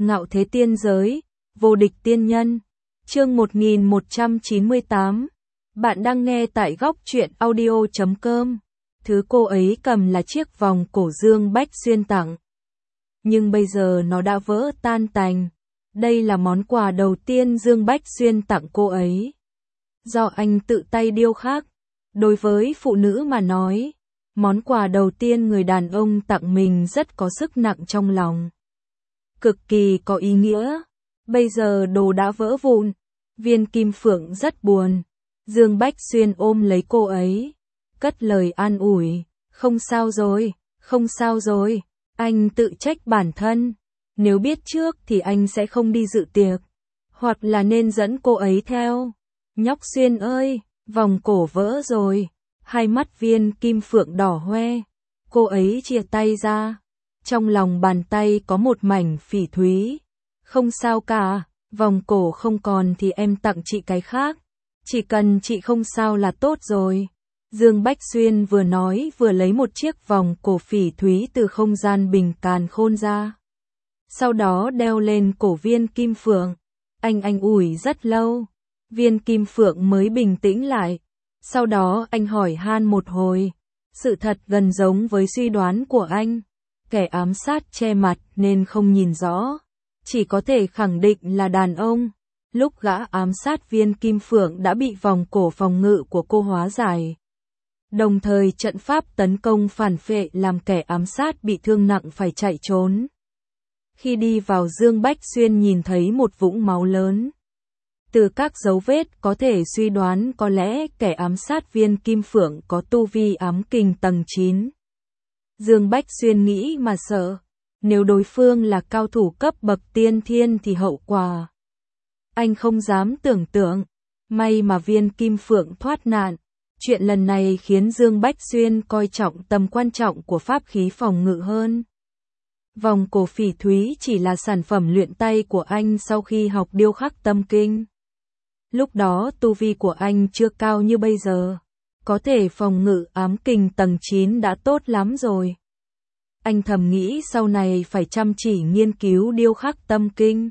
Ngạo thế tiên giới, vô địch tiên nhân. Chương 1198. Bạn đang nghe tại góc truyện audio.com. Thứ cô ấy cầm là chiếc vòng cổ Dương Bách Xuyên tặng. Nhưng bây giờ nó đã vỡ tan tành. Đây là món quà đầu tiên Dương Bách Xuyên tặng cô ấy. Do anh tự tay điêu khắc. Đối với phụ nữ mà nói, món quà đầu tiên người đàn ông tặng mình rất có sức nặng trong lòng. Cực kỳ có ý nghĩa. Bây giờ đồ đã vỡ vụn. Viên Kim Phượng rất buồn. Dương Bách Xuyên ôm lấy cô ấy, cất lời an ủi, không sao rồi, không sao rồi. Anh tự trách bản thân. Nếu biết trước thì anh sẽ không đi dự tiệc, hoặc là nên dẫn cô ấy theo. Nhóc Xuyên ơi, vòng cổ vỡ rồi. Hai mắt Viên Kim Phượng đỏ hoe. Cô ấy chia tay ra. Trong lòng bàn tay có một mảnh phỉ thúy. Không sao cả, vòng cổ không còn thì em tặng chị cái khác. Chỉ cần chị không sao là tốt rồi. Dương Bách Xuyên vừa nói vừa lấy một chiếc vòng cổ phỉ thúy từ không gian bình càn khôn ra. Sau đó đeo lên cổ Viên Kim Phượng. Anh ủi rất lâu. Viên Kim Phượng mới bình tĩnh lại. Sau đó anh hỏi han một hồi. Sự thật gần giống với suy đoán của anh. Kẻ ám sát che mặt nên không nhìn rõ. Chỉ có thể khẳng định là đàn ông. Lúc gã ám sát Viên Kim Phượng đã bị vòng cổ phòng ngự của cô hóa giải. Đồng thời trận pháp tấn công phản phệ làm kẻ ám sát bị thương nặng phải chạy trốn. Khi đi vào Dương Bách Xuyên nhìn thấy một vũng máu lớn. Từ các dấu vết có thể suy đoán có lẽ kẻ ám sát Viên Kim Phượng có tu vi ám kình tầng 9. Dương Bách Xuyên nghĩ mà sợ. Nếu đối phương là cao thủ cấp bậc tiên thiên thì hậu quả. Anh không dám tưởng tượng. May mà Viên Kim Phượng thoát nạn. Chuyện lần này khiến Dương Bách Xuyên coi trọng tầm quan trọng của pháp khí phòng ngự hơn. Vòng cổ phỉ thúy chỉ là sản phẩm luyện tay của anh sau khi học điêu khắc tâm kinh. Lúc đó tu vi của anh chưa cao như bây giờ. Có thể phòng ngự ám kình tầng 9 đã tốt lắm rồi. Anh thầm nghĩ sau này phải chăm chỉ nghiên cứu điêu khắc tâm kinh.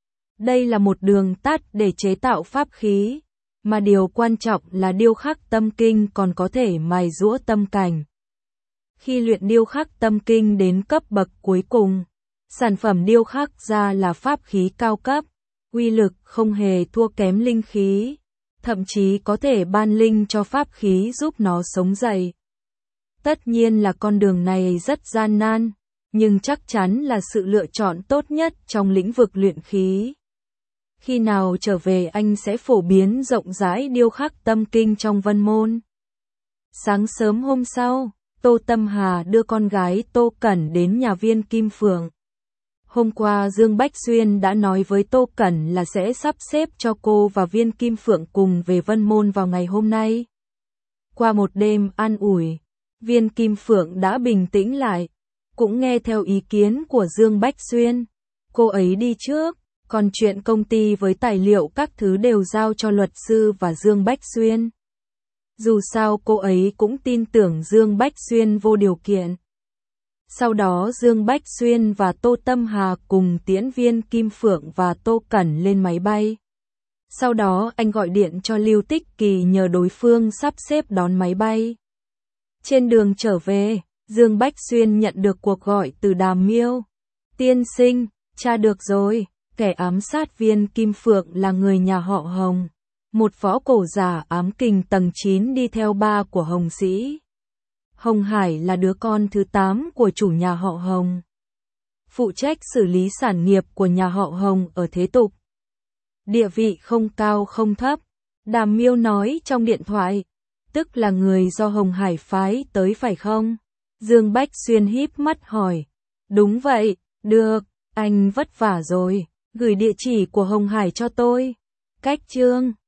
Đây là một đường tắt để chế tạo pháp khí. Mà điều quan trọng là điêu khắc tâm kinh còn có thể mài giũa tâm cảnh. Khi luyện điêu khắc tâm kinh đến cấp bậc cuối cùng, sản phẩm điêu khắc ra là pháp khí cao cấp, uy lực không hề thua kém linh khí, thậm chí có thể ban linh cho pháp khí giúp nó sống dậy. Tất nhiên là con đường này rất gian nan, nhưng chắc chắn là sự lựa chọn tốt nhất trong lĩnh vực luyện khí. Khi nào trở về anh sẽ phổ biến rộng rãi điêu khắc tâm kinh trong Vân Môn. Sáng sớm hôm sau, Tô Tâm Hà đưa con gái Tô Cẩn đến nhà Viên Kim Phượng. Hôm qua Dương Bách Xuyên đã nói với Tô Cẩn là sẽ sắp xếp cho cô và Viên Kim Phượng cùng về Vân Môn vào ngày hôm nay. Qua một đêm an ủi, Viên Kim Phượng đã bình tĩnh lại, cũng nghe theo ý kiến của Dương Bách Xuyên. Cô ấy đi trước, còn chuyện công ty với tài liệu các thứ đều giao cho luật sư và Dương Bách Xuyên. Dù sao cô ấy cũng tin tưởng Dương Bách Xuyên vô điều kiện. Sau đó Dương Bách Xuyên và Tô Tâm Hà cùng tiễn Viên Kim Phượng và Tô Cẩn lên máy bay. Sau đó anh gọi điện cho Lưu Tích Kỳ nhờ đối phương sắp xếp đón máy bay. Trên đường trở về, Dương Bách Xuyên nhận được cuộc gọi từ Đàm Miêu. Tiên sinh, tra được rồi, kẻ ám sát Viên Kim Phượng là người nhà họ Hồng. Một võ cổ giả ám kình tầng 9 đi theo ba của Hồng Sĩ. Hồng Hải là đứa con thứ 8 của chủ nhà họ Hồng. Phụ trách xử lý sản nghiệp của nhà họ Hồng ở thế tục. Địa vị không cao không thấp. Đàm Miêu nói trong điện thoại. Tức là người do Hồng Hải phái tới phải không? Dương Bách Xuyên híp mắt hỏi. Đúng vậy, được, anh vất vả rồi. Gửi địa chỉ của Hồng Hải cho tôi. Cách chương